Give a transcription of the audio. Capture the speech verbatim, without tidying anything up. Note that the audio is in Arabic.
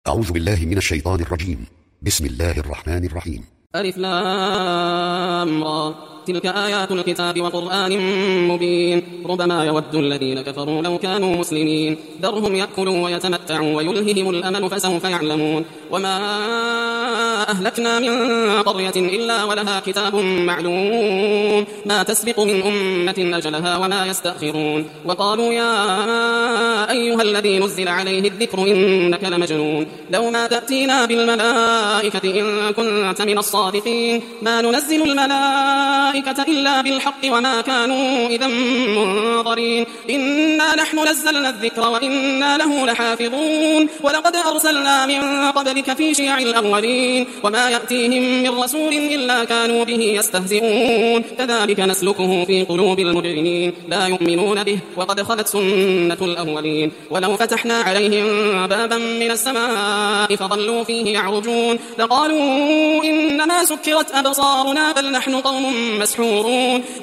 أعوذ بالله من الشيطان الرجيم. بسم الله الرحمن الرحيم. ألف لام را تلك آيات الكتاب وقرآن مبين ربما يود الذين كفروا لو كانوا مسلمين ذرهم يأكلوا ويتمتعوا ويلههم الأمل فسوف يعلمون وما أهلكنا من قرية إلا ولها كتاب معلوم ما تسبق من أمة أجلها وما يستأخرون وقالوا يا أيها الذي نزل عليه الذكر إنك لمجنون لو ما تأتينا بالملائكة إن كنت من الصادقين ما ننزل الملائكة إلا بالحق وما كانوا إذا منظرين إنا نحن نزلنا الذكر وإنا له لحافظون ولقد أرسلنا من قبلك في شيع الأولين وما يأتيهم من رسول إلا كانوا به يستهزئون كذلك نسلكه في قلوب المجرمين لا يؤمنون به وقد خلت سنة الأولين ولو فتحنا عليهم بابا من السماء فظلوا فيه يعرجون لقالوا إنما سكرت أبصارنا بل نحن قوم مسحورون